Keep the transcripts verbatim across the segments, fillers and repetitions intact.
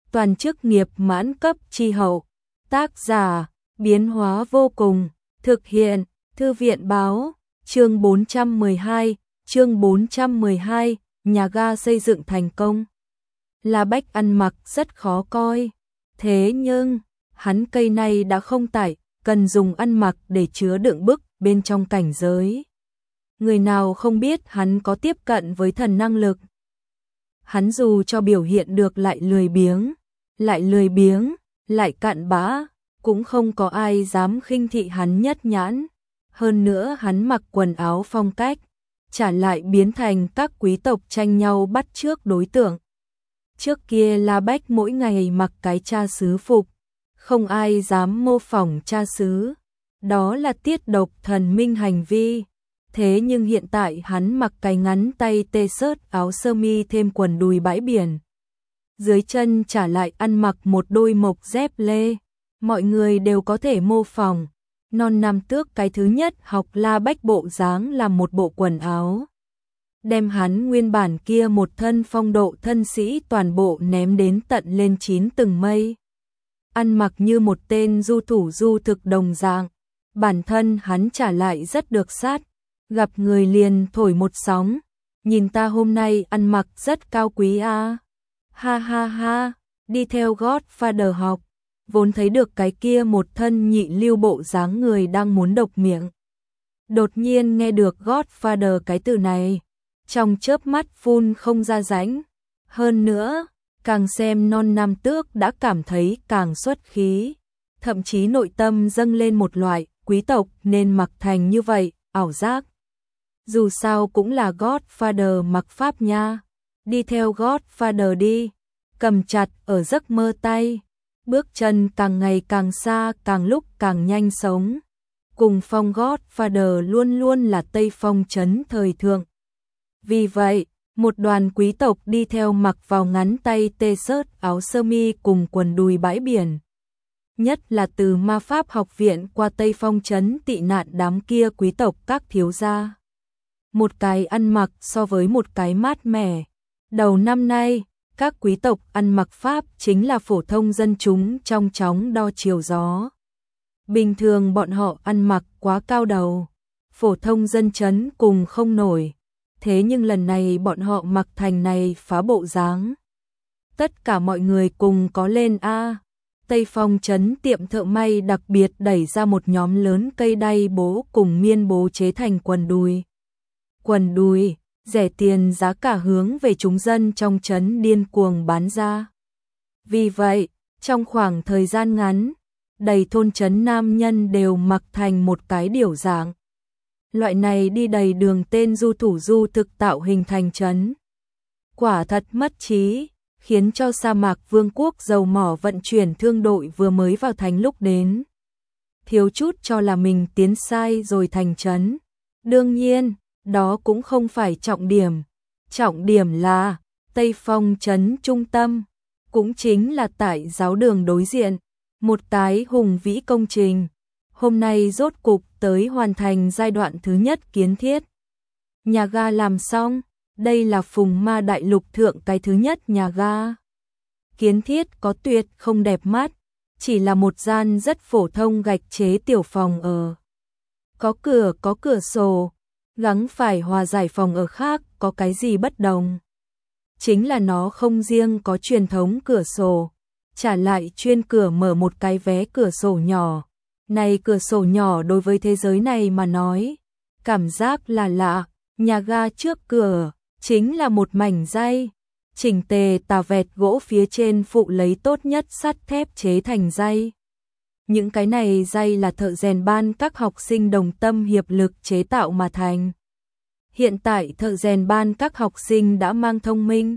toàn chức nghiệp mãn cấp chi hậu. Tác giả, biến hóa vô cùng, thực hiện, Thư viện báo, chương bốn trăm mười hai, chương bốn trăm mười hai, nhà ga xây dựng thành công. La Bách ăn mặc rất khó coi, thế nhưng, hắn cây này đã không tải, cần dùng ăn mặc để chứa đựng bức bên trong cảnh giới. Người nào không biết hắn có tiếp cận với thần năng lực. Hắn dù cho biểu hiện được lại lười biếng, lại lười biếng, lại cặn bã, cũng không có ai dám khinh thị hắn nhất nhãn. Hơn nữa hắn mặc quần áo phong cách, trả lại biến thành các quý tộc tranh nhau bắt chước đối tượng. Trước kia La Bách mỗi ngày mặc cái cha xứ phục, không ai dám mô phỏng cha xứ, đó là tiết độc thần minh hành vi. Thế nhưng hiện tại hắn mặc cái ngắn tay t-shirt áo sơ mi thêm quần đùi bãi biển. Dưới chân trả lại ăn mặc một đôi mộc dép lê, mọi người đều có thể mô phỏng. Non Nam Tước cái thứ nhất học La Bách bộ dáng làm một bộ quần áo, đem hắn nguyên bản kia một thân phong độ thân sĩ toàn bộ ném đến tận lên chín tầng mây. Ăn mặc như một tên du thủ du thực đồng dạng, bản thân hắn trả lại rất được sát, gặp người liền thổi một sóng, nhìn ta hôm nay ăn mặc rất cao quý a. À. Ha ha ha, đi theo Godfather học, vốn thấy được cái kia một thân nhị lưu bộ dáng người đang muốn độc miệng. Đột nhiên nghe được Godfather cái từ này, trong chớp mắt phun không ra rãnh. Hơn nữa, càng xem Non Nam Tước đã cảm thấy càng xuất khí, thậm chí nội tâm dâng lên một loại quý tộc nên mặc thành như vậy, ảo giác. Dù sao cũng là Godfather mặc pháp nha, đi theo Godfather đi, cầm chặt ở giấc mơ tay, bước chân càng ngày càng xa, càng lúc càng nhanh sống. Cùng phong Godfather luôn luôn là Tây Phong trấn thời thượng. Vì vậy, một đoàn quý tộc đi theo mặc vào ngắn tay t-shirt áo sơ mi cùng quần đùi bãi biển. Nhất là từ ma pháp học viện qua Tây Phong trấn tị nạn đám kia quý tộc các thiếu gia. Một cái ăn mặc so với một cái mát mẻ. Đầu năm nay, các quý tộc ăn mặc Pháp chính là phổ thông dân chúng trong chóng đo chiều gió. Bình thường bọn họ ăn mặc quá cao đầu, phổ thông dân chấn cùng không nổi. Thế nhưng lần này bọn họ mặc thành này phá bộ dáng. Tất cả mọi người cùng có lên a. Tây Phong trấn tiệm thợ may đặc biệt đẩy ra một nhóm lớn cây đay bố cùng miên bố chế thành quần đùi. Quần đùi, rẻ tiền giá cả hướng về chúng dân trong trấn điên cuồng bán ra. Vì vậy, trong khoảng thời gian ngắn, đầy thôn trấn nam nhân đều mặc thành một cái điểu dạng. Loại này đi đầy đường tên du thủ du thực tạo hình thành trấn. Quả thật mất trí, khiến cho sa mạc vương quốc dầu mỏ vận chuyển thương đội vừa mới vào thành lúc đến. Thiếu chút cho là mình tiến sai rồi thành trấn. Đương nhiên, đó cũng không phải trọng điểm. Trọng điểm là Tây Phong trấn trung tâm, cũng chính là tại giáo đường đối diện, một cái hùng vĩ công trình. Hôm nay rốt cục tới hoàn thành giai đoạn thứ nhất kiến thiết. Nhà ga làm xong, đây là Phùng Ma Đại Lục thượng cái thứ nhất nhà ga. Kiến thiết có tuyệt không đẹp mắt, chỉ là một gian rất phổ thông gạch chế tiểu phòng ở. Có cửa có cửa sổ, gắng phải hòa giải phòng ở khác có cái gì bất đồng. Chính là nó không riêng có truyền thống cửa sổ, trả lại chuyên cửa mở một cái vé cửa sổ nhỏ. Này cửa sổ nhỏ đối với thế giới này mà nói, cảm giác là lạ. Nhà ga trước cửa chính là một mảnh dây, chỉnh tề tà vẹt gỗ phía trên phụ lấy tốt nhất sắt thép chế thành dây. Những cái này dây là thợ rèn ban các học sinh đồng tâm hiệp lực chế tạo mà thành. Hiện tại thợ rèn ban các học sinh đã mang thông minh.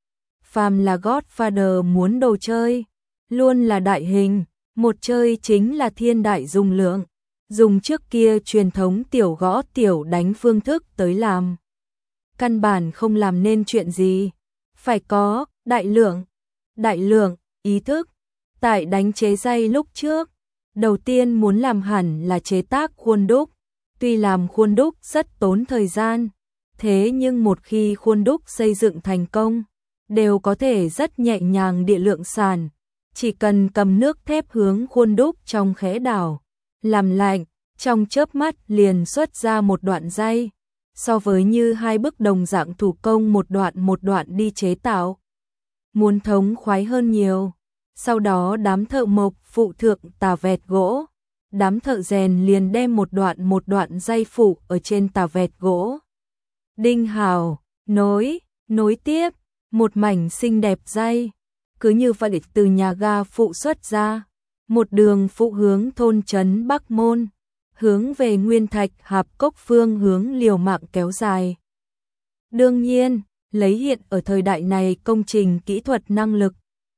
Phàm là Godfather muốn đồ chơi, luôn là đại hình, một chơi chính là thiên đại dung lượng, dùng trước kia truyền thống tiểu gõ tiểu đánh phương thức tới làm. Căn bản không làm nên chuyện gì, phải có đại lượng, đại lượng, ý thức. Tại đánh chế dây lúc trước, đầu tiên muốn làm hẳn là chế tác khuôn đúc. Tuy làm khuôn đúc rất tốn thời gian, thế nhưng một khi khuôn đúc xây dựng thành công, đều có thể rất nhẹ nhàng địa lượng sản, chỉ cần cầm nước thép hướng khuôn đúc trong khẽ đảo, làm lạnh, trong chớp mắt liền xuất ra một đoạn dây, so với như hai bức đồng dạng thủ công một đoạn một đoạn đi chế tạo. Muốn thống khoái hơn nhiều. Sau đó đám thợ mộc phụ thượng tà vẹt gỗ, đám thợ rèn liền đem một đoạn một đoạn dây phụ ở trên tà vẹt gỗ. Đinh hào, nối, nối tiếp, một mảnh xinh đẹp dây, cứ như vậy từ nhà ga phụ xuất ra, một đường phụ hướng thôn trấn Bắc Môn, hướng về Nguyên Thạch Hạp Cốc phương hướng liều mạng kéo dài. Đương nhiên, lấy hiện ở thời đại này công trình kỹ thuật năng lực,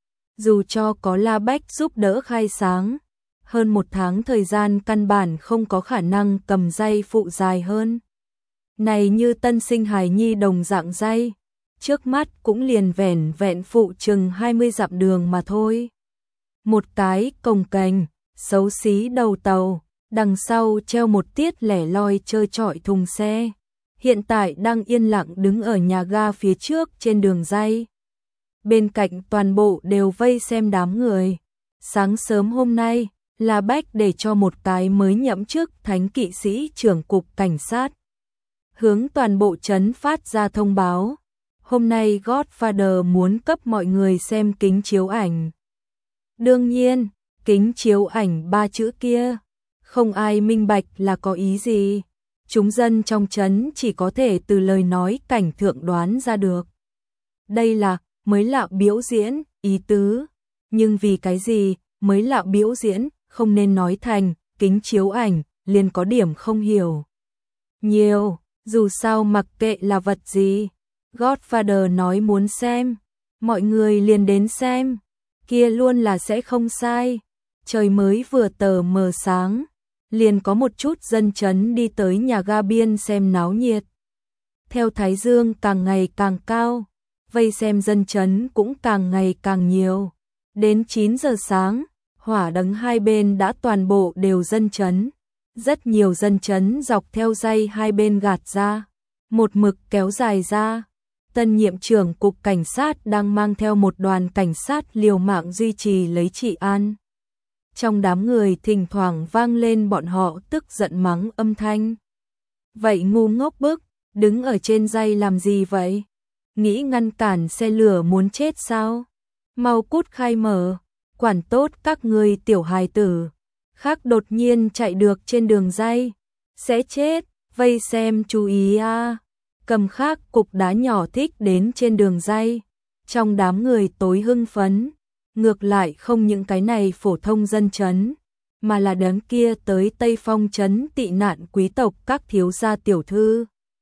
dù cho có La Bách giúp đỡ khai sáng, hơn một tháng thời gian căn bản không có khả năng cầm dây phụ dài hơn. Này như tân sinh hài nhi đồng dạng dây, trước mắt cũng liền vẻn vẹn phụ chừng hai mươi dặm đường mà thôi. Một cái cồng kềnh, xấu xí đầu tàu, đằng sau treo một tiết lẻ loi trơ trọi thùng xe, hiện tại đang yên lặng đứng ở nhà ga phía trước trên đường dây. Bên cạnh toàn bộ đều vây xem đám người. Sáng sớm hôm nay, La Bách để cho một cái mới nhậm chức thánh kỵ sĩ trưởng cục cảnh sát, hướng toàn bộ trấn phát ra thông báo. Hôm nay Godfather muốn cấp mọi người xem kính chiếu ảnh. Đương nhiên, kính chiếu ảnh ba chữ kia, không ai minh bạch là có ý gì. Chúng dân trong trấn chỉ có thể từ lời nói cảnh thượng đoán ra được. Đây là mới lạ biểu diễn, ý tứ. Nhưng vì cái gì, mới lạ biểu diễn, không nên nói thành, kính chiếu ảnh, liền có điểm không hiểu. Nhiều, dù sao mặc kệ là vật gì, Godfather nói muốn xem, mọi người liền đến xem, kia luôn là sẽ không sai. Trời mới vừa tờ mờ sáng, liền có một chút dân trấn đi tới nhà ga biên xem náo nhiệt. Theo thái dương càng ngày càng cao, vây xem dân trấn cũng càng ngày càng nhiều. Đến chín giờ sáng, hỏa đấng hai bên đã toàn bộ đều dân trấn. Rất nhiều dân trấn dọc theo dây hai bên gạt ra, một mực kéo dài ra. Tân nhiệm trưởng cục cảnh sát đang mang theo một đoàn cảnh sát liều mạng duy trì lấy trị an. Trong đám người thỉnh thoảng vang lên bọn họ tức giận mắng âm thanh. Vậy ngu ngốc bức, đứng ở trên dây làm gì vậy? Nghĩ ngăn cản xe lửa muốn chết sao? Mau cút khai mở, quản tốt các người tiểu hài tử. Khác đột nhiên chạy được trên đường dây, sẽ chết, vây xem chú ý a. Cầm khác cục đá nhỏ thích đến trên đường dây, trong đám người tối hưng phấn, ngược lại không những cái này phổ thông dân trấn, mà là đám kia tới Tây Phong trấn tị nạn quý tộc các thiếu gia tiểu thư.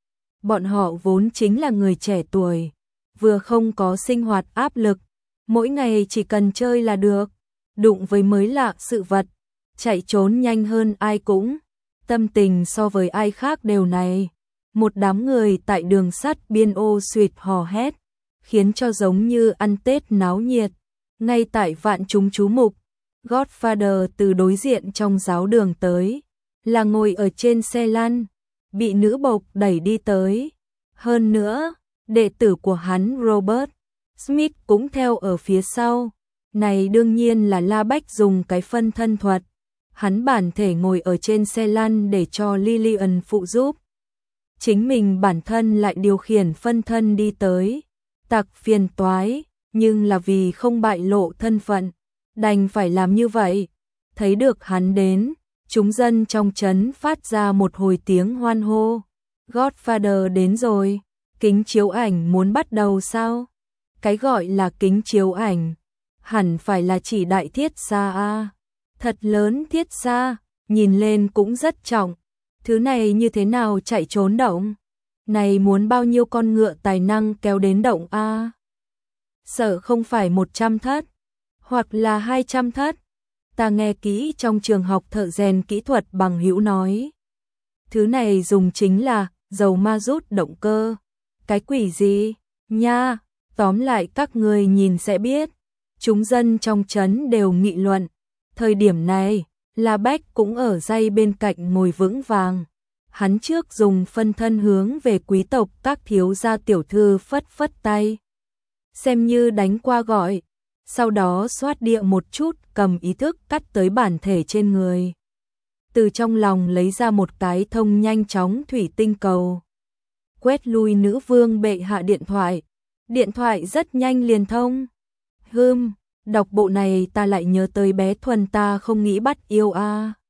Bọn họ vốn chính là người trẻ tuổi, vừa không có sinh hoạt áp lực, mỗi ngày chỉ cần chơi là được, đụng với mới lạ sự vật, chạy trốn nhanh hơn ai cũng, tâm tình so với ai khác đều này. Một đám người tại đường sắt biên ô suýt hò hét, khiến cho giống như ăn Tết náo nhiệt. Ngay tại vạn chúng chú mục, Godfather từ đối diện trong giáo đường tới, là ngồi ở trên xe lăn, bị nữ bộc đẩy đi tới. Hơn nữa, đệ tử của hắn Robert Smith cũng theo ở phía sau. Này đương nhiên là La Bách dùng cái phân thân thuật. Hắn bản thể ngồi ở trên xe lăn để cho Lillian phụ giúp. Chính mình bản thân lại điều khiển phân thân đi tới. Tặc phiền toái, nhưng là vì không bại lộ thân phận, đành phải làm như vậy. Thấy được hắn đến, chúng dân trong trấn phát ra một hồi tiếng hoan hô. Godfather đến rồi, kính chiếu ảnh muốn bắt đầu sao? Cái gọi là kính chiếu ảnh, hẳn phải là chỉ đại thiết xa a. Thật lớn thiết xa, nhìn lên cũng rất trọng. Thứ này như thế nào chạy trốn động? Này muốn bao nhiêu con ngựa tài năng kéo đến động a? Sợ không phải một trăm thất, hoặc là hai trăm thất. Ta nghe kỹ trong trường học thợ rèn kỹ thuật bằng hữu nói. Thứ này dùng chính là dầu ma rút động cơ. Cái quỷ gì? Nha, tóm lại các người nhìn sẽ biết. Chúng dân trong trấn đều nghị luận. Thời điểm này, La Bách cũng ở dây bên cạnh ngồi vững vàng. Hắn trước dùng phân thân hướng về quý tộc các thiếu gia tiểu thư phất phất tay. xem như đánh qua gọi, sau đó xoát địa một chút, cầm ý thức cắt tới bản thể trên người. Từ trong lòng lấy ra một cái thông nhanh chóng thủy tinh cầu. Quét lui nữ vương bệ hạ điện thoại. Điện thoại rất nhanh liền thông. Hừm, đọc bộ này ta lại nhớ tới bé Thuần ta không nghĩ bắt yêu a.